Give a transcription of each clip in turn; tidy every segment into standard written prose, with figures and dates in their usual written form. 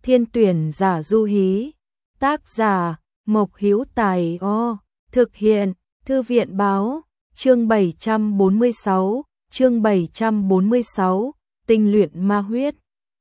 Thiên tuyển giả du hí. Tác giả Mộc Hữu Tài. Thực hiện Thư viện báo. Chương 746, tinh luyện ma huyết.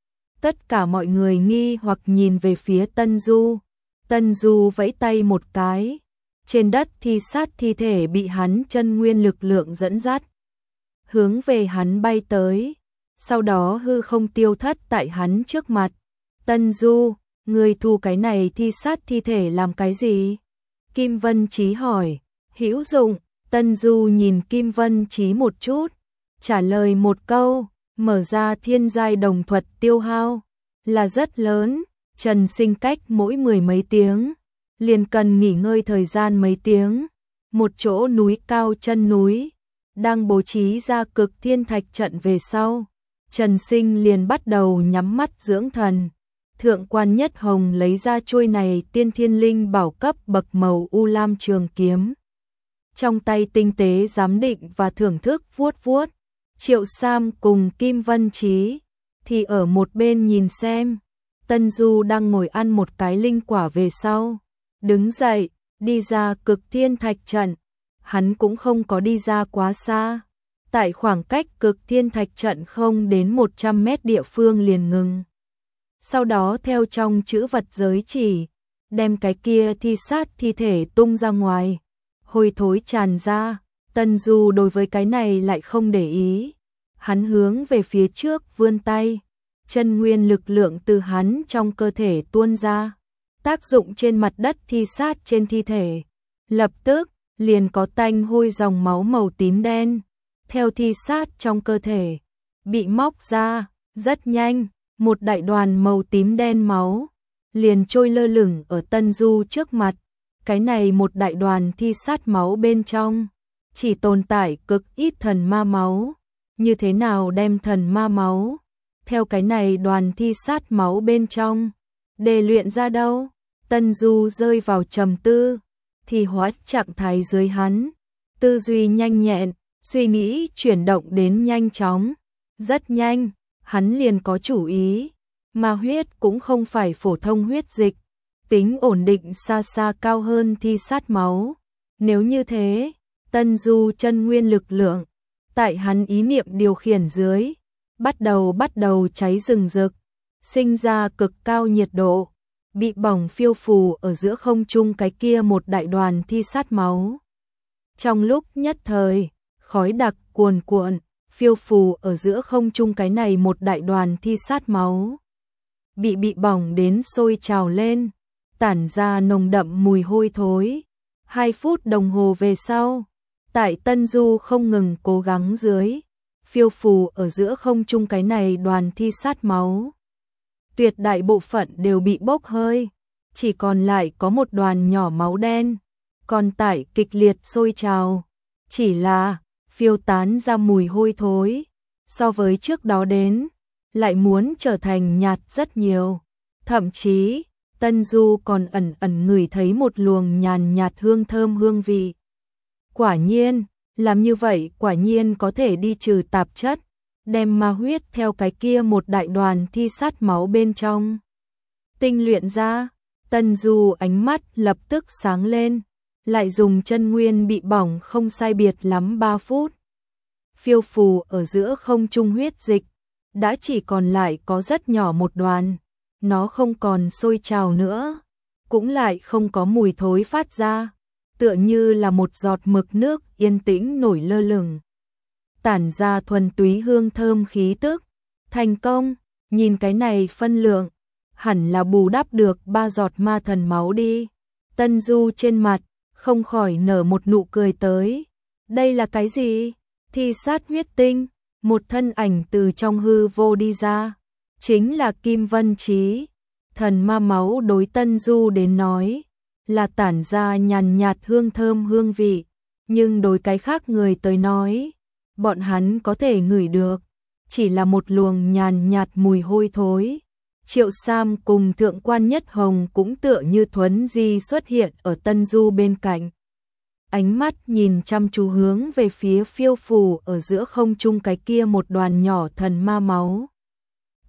Tất cả mọi người nghi hoặc nhìn về phía Tân Du. Tân Du vẫy tay một cái. Trên đất thi sát thi thể bị hắn chân nguyên lực lượng dẫn dắt, hướng về hắn bay tới, sau đó hư không tiêu thất tại hắn trước mặt. Tân Du, người thu cái này thi sát thi thể làm cái gì? Kim Vân Chí hỏi. Hữu dụng. Tân Du nhìn Kim Vân Chí một chút, trả lời một câu, mở ra thiên giai đồng thuật tiêu hao là rất lớn, Trần Sinh cách mỗi 10 mấy tiếng, liền cần nghỉ ngơi thời gian mấy tiếng. Một chỗ núi cao chân núi, đang bố trí ra cực thiên thạch trận về sau, Trần Sinh liền bắt đầu nhắm mắt dưỡng thần. Thượng quan Nhất Hồng lấy ra chuôi này tiên thiên linh bảo cấp bậc màu u lam trường kiếm, trong tay tinh tế giám định và thưởng thức vuốt vuốt. Triệu Sam cùng Kim Vân Chí thì ở một bên nhìn xem. Tân Du đang ngồi ăn một cái linh quả về sau, đứng dậy, đi ra cực thiên thạch trận. Hắn cũng không có đi ra quá xa, tại khoảng cách cực thiên thạch trận không đến 100 mét địa phương liền ngừng. Sau đó theo trong chữ vật giới chỉ, đem cái kia thi sát thi thể tung ra ngoài, hôi thối tràn ra. Tân Du đối với cái này lại không để ý, hắn hướng về phía trước vươn tay, chân nguyên lực lượng từ hắn trong cơ thể tuôn ra, tác dụng trên mặt đất thi sát trên thi thể, lập tức liền có tanh hôi dòng máu màu tím đen theo thi sát trong cơ thể bị móc ra. Rất nhanh, một đại đoàn màu tím đen máu liền trôi lơ lửng ở Tân Du trước mặt. Cái này một đại đoàn thi sát máu bên trong chỉ tồn tại cực ít thần ma máu. Như thế nào đem thần ma máu theo cái này đoàn thi sát máu bên trong để luyện ra đâu? Tân Du rơi vào trầm tư, thì hóa trạng thái dưới hắn, tư duy nhanh nhẹn, suy nghĩ chuyển động đến nhanh chóng. Rất nhanh, hắn liền có chủ ý. Ma huyết cũng không phải phổ thông huyết dịch, tính ổn định xa xa cao hơn thi sát máu. Nếu như thế, Tân Du chân nguyên lực lượng tại hắn ý niệm điều khiển dưới, bắt đầu cháy rừng rực, sinh ra cực cao nhiệt độ, bị bỏng phiêu phù ở giữa không trung cái kia một đại đoàn thi sát máu. Trong lúc nhất thời, khói đặc cuồn cuộn, phiêu phù ở giữa không trung cái này một đại đoàn thi sát máu. Bị bỏng đến sôi trào lên, tản ra nồng đậm mùi hôi thối. 2 phút đồng hồ về sau, tại Tân Du không ngừng cố gắng dưới, phiêu phù ở giữa không trung cái này đoàn thi sát máu, tuyệt đại bộ phận đều bị bốc hơi, chỉ còn lại có một đoàn nhỏ máu đen, còn tại kịch liệt sôi trào, chỉ là phiêu tán ra mùi hôi thối, so với trước đó đến, lại muốn trở thành nhạt rất nhiều. Thậm chí, Tân Du còn ẩn ẩn ngửi thấy một luồng nhàn nhạt hương thơm hương vị. Quả nhiên, làm như vậy quả nhiên có thể đi trừ tạp chất, đem ma huyết theo cái kia một đại đoàn thi sát máu bên trong tinh luyện ra. Tân Du ánh mắt lập tức sáng lên, lại dùng chân nguyên bị bỏng không sai biệt lắm 3 phút. Phiêu phù ở giữa không trung huyết dịch, đã chỉ còn lại có rất nhỏ một đoàn, nó không còn sôi trào nữa, cũng lại không có mùi thối phát ra, tựa như là một giọt mực nước yên tĩnh nổi lơ lửng, tản ra thuần túy hương thơm khí tức. Thành công, nhìn cái này phân lượng, hẳn là bù đắp được 3 giọt ma thần máu đi. Tân Du trên mặt không khỏi nở một nụ cười tới. Đây là cái gì? Thi sát huyết tinh. Một thân ảnh từ trong hư vô đi ra, chính là Kim Vân Chí. Thần ma máu đối Tân Du đến nói là tản ra nhàn nhạt hương thơm hương vị, nhưng đối cái khác người tới nói, bọn hắn có thể ngửi được, chỉ là một luồng nhàn nhạt mùi hôi thối. Triệu Sam cùng Thượng quan Nhất Hồng cũng tựa như thuấn di xuất hiện ở Tân Du bên cạnh. Ánh mắt nhìn chăm chú hướng về phía phiêu phù ở giữa không trung cái kia một đoàn nhỏ thần ma máu.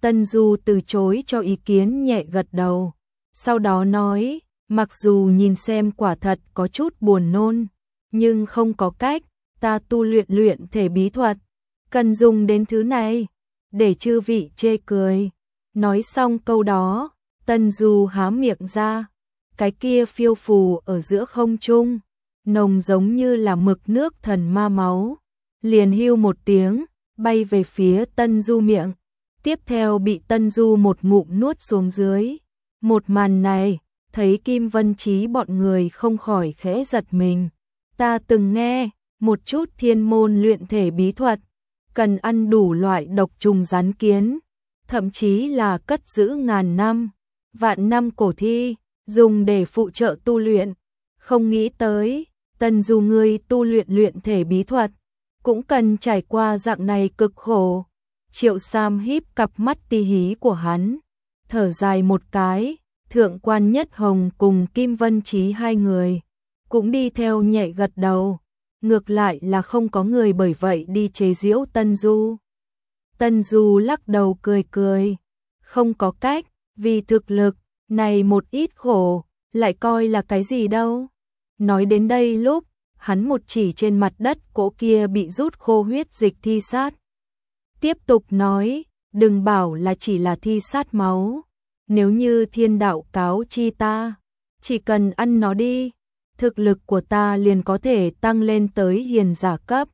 Tân Du từ chối cho ý kiến, nhẹ gật đầu. Sau đó nói, mặc dù nhìn xem quả thật có chút buồn nôn, nhưng không có cách, ta tu luyện thể bí thuật, cần dùng đến thứ này, để chư vị chê cười. Nói xong câu đó, Tân Du há miệng ra, cái kia phiêu phù ở giữa không trung, nồng giống như là mực nước thần ma máu, liền hưu một tiếng, bay về phía Tân Du miệng, tiếp theo bị Tân Du một ngụm nuốt xuống dưới. Một màn này, thấy Kim Vân Chí bọn người không khỏi khẽ giật mình. Ta từng nghe một chút thiên môn luyện thể bí thuật, cần ăn đủ loại độc trùng rắn kiến, thậm chí là cất giữ ngàn năm, vạn năm cổ thi, dùng để phụ trợ tu luyện. Không nghĩ tới, Tân Du ngươi tu luyện thể bí thuật, cũng cần trải qua dạng này cực khổ. Triệu Sam híp cặp mắt ti hí của hắn, thở dài một cái. Thượng quan Nhất Hồng cùng Kim Vân Chí hai người cũng đi theo nhẹ gật đầu, ngược lại là không có người bởi vậy đi chế giễu Tân Du. Tân Du lắc đầu cười cười, không có cách, vì thực lực này một ít khổ, lại coi là cái gì đâu. Nói đến đây lúc, hắn một chỉ trên mặt đất cỗ kia bị rút khô huyết dịch thi sát. Tiếp tục nói, đừng bảo là chỉ là thi sát máu. Nếu như thiên đạo cáo chi ta, chỉ cần ăn nó đi, thực lực của ta liền có thể tăng lên tới hiền giả cấp.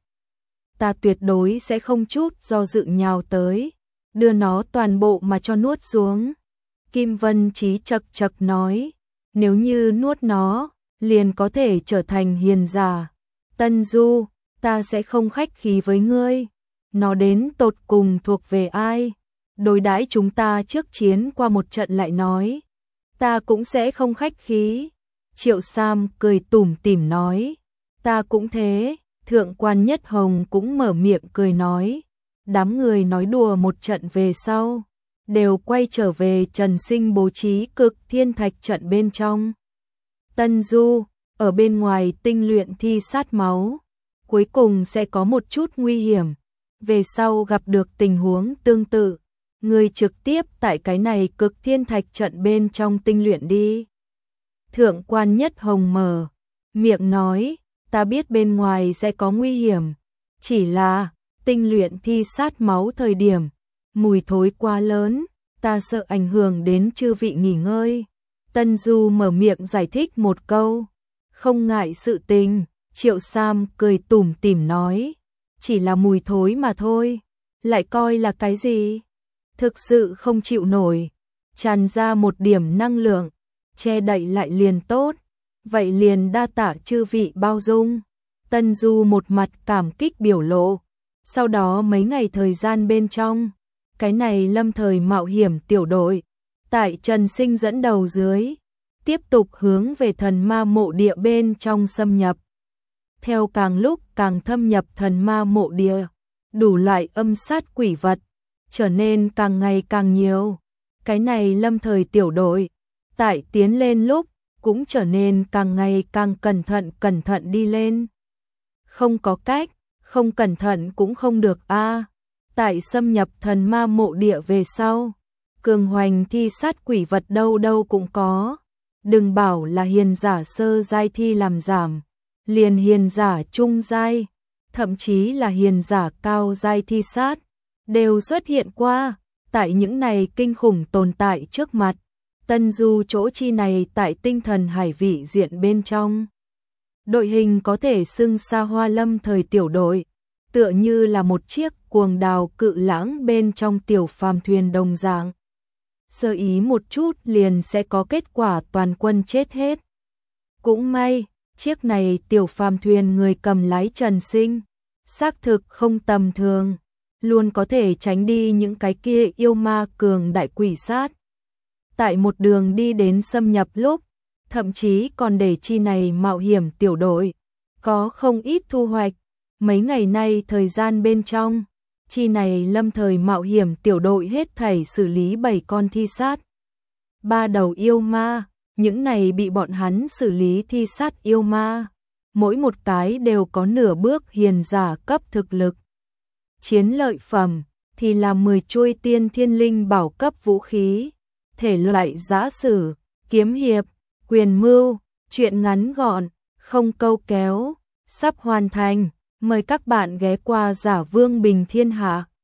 Ta tuyệt đối sẽ không chút do dự nhào tới, đưa nó toàn bộ mà cho nuốt xuống. Kim Vân Chí chậc chậc nói, nếu như nuốt nó, liền có thể trở thành hiền giả. Tân Du, ta sẽ không khách khí với ngươi. Nó đến tột cùng thuộc về ai? Đối đãi chúng ta trước chiến qua một trận lại nói, ta cũng sẽ không khách khí. Triệu Sam cười tủm tỉm nói, ta cũng thế. Thượng quan Nhất Hồng cũng mở miệng cười nói. Đám người nói đùa một trận về sau, đều quay trở về Trần Sinh bố trí Cực Thiên Thạch trận bên trong. Tân Du, ở bên ngoài tinh luyện thi sát máu, cuối cùng sẽ có một chút nguy hiểm. Về sau gặp được tình huống tương tự, người trực tiếp tại cái này Cực Thiên Thạch trận bên trong tinh luyện đi. Thượng quan Nhất Hồng mở miệng nói, ta biết bên ngoài sẽ có nguy hiểm, chỉ là tinh luyện thi sát máu thời điểm, mùi thối quá lớn, ta sợ ảnh hưởng đến chư vị nghỉ ngơi. Tân Du mở miệng giải thích một câu, không ngại sự tình. Triệu Sam cười tủm tỉm nói, chỉ là mùi thối mà thôi, lại coi là cái gì? Thực sự không chịu nổi, tràn ra một điểm năng lượng, che đậy lại liền tốt, vậy liền đa tạ chư vị bao dung. Tân Du một mặt cảm kích biểu lộ. Sau đó mấy ngày thời gian bên trong, cái này lâm thời mạo hiểm tiểu đội, tại Trần Sinh dẫn đầu dưới, tiếp tục hướng về thần ma mộ địa bên trong xâm nhập. Theo càng lúc càng thâm nhập thần ma mộ địa, đủ loại âm sát quỷ vật trở nên càng ngày càng nhiều. Cái này lâm thời tiểu đội, tại tiến lên lúc, cũng trở nên càng ngày càng cẩn thận đi lên. Không có cách, không cẩn thận cũng không được a. Tại xâm nhập thần ma mộ địa về sau, cường hoành thi sát quỷ vật đâu đâu cũng có. Đừng bảo là hiền giả sơ giai thi làm giảm, liền hiền giả trung giai, thậm chí là hiền giả cao giai thi sát, đều xuất hiện qua. Tại những này kinh khủng tồn tại trước mặt, Tân Du chỗ chi này tại tinh thần hải vị diện bên trong. Đội hình có thể xưng xa hoa lâm thời tiểu đội, tựa như là một chiếc cuồng đào cự lãng bên trong tiểu phàm thuyền đồng dạng. Sơ ý một chút liền sẽ có kết quả toàn quân chết hết. Cũng may, chiếc này tiểu phàm thuyền người cầm lái Trần Sinh, xác thực không tầm thường, luôn có thể tránh đi những cái kia yêu ma cường đại quỷ sát. Tại một đường đi đến xâm nhập lúc, thậm chí còn để chi này mạo hiểm tiểu đội, có không ít thu hoạch. Mấy ngày nay thời gian bên trong, chi này lâm thời mạo hiểm tiểu đội hết thảy xử lý 7 con thi sát. 3 đầu yêu ma, những này bị bọn hắn xử lý thi sát yêu ma, mỗi một cái đều có nửa bước hiền giả cấp thực lực. Chiến lợi phẩm, thì là 10 chuôi tiên thiên linh bảo cấp vũ khí, thể loại giã sử, kiếm hiệp, quyền mưu, truyện ngắn gọn, không câu kéo, sắp hoàn thành. Mời các bạn ghé qua Giả Vương Bình Thiên Hạ.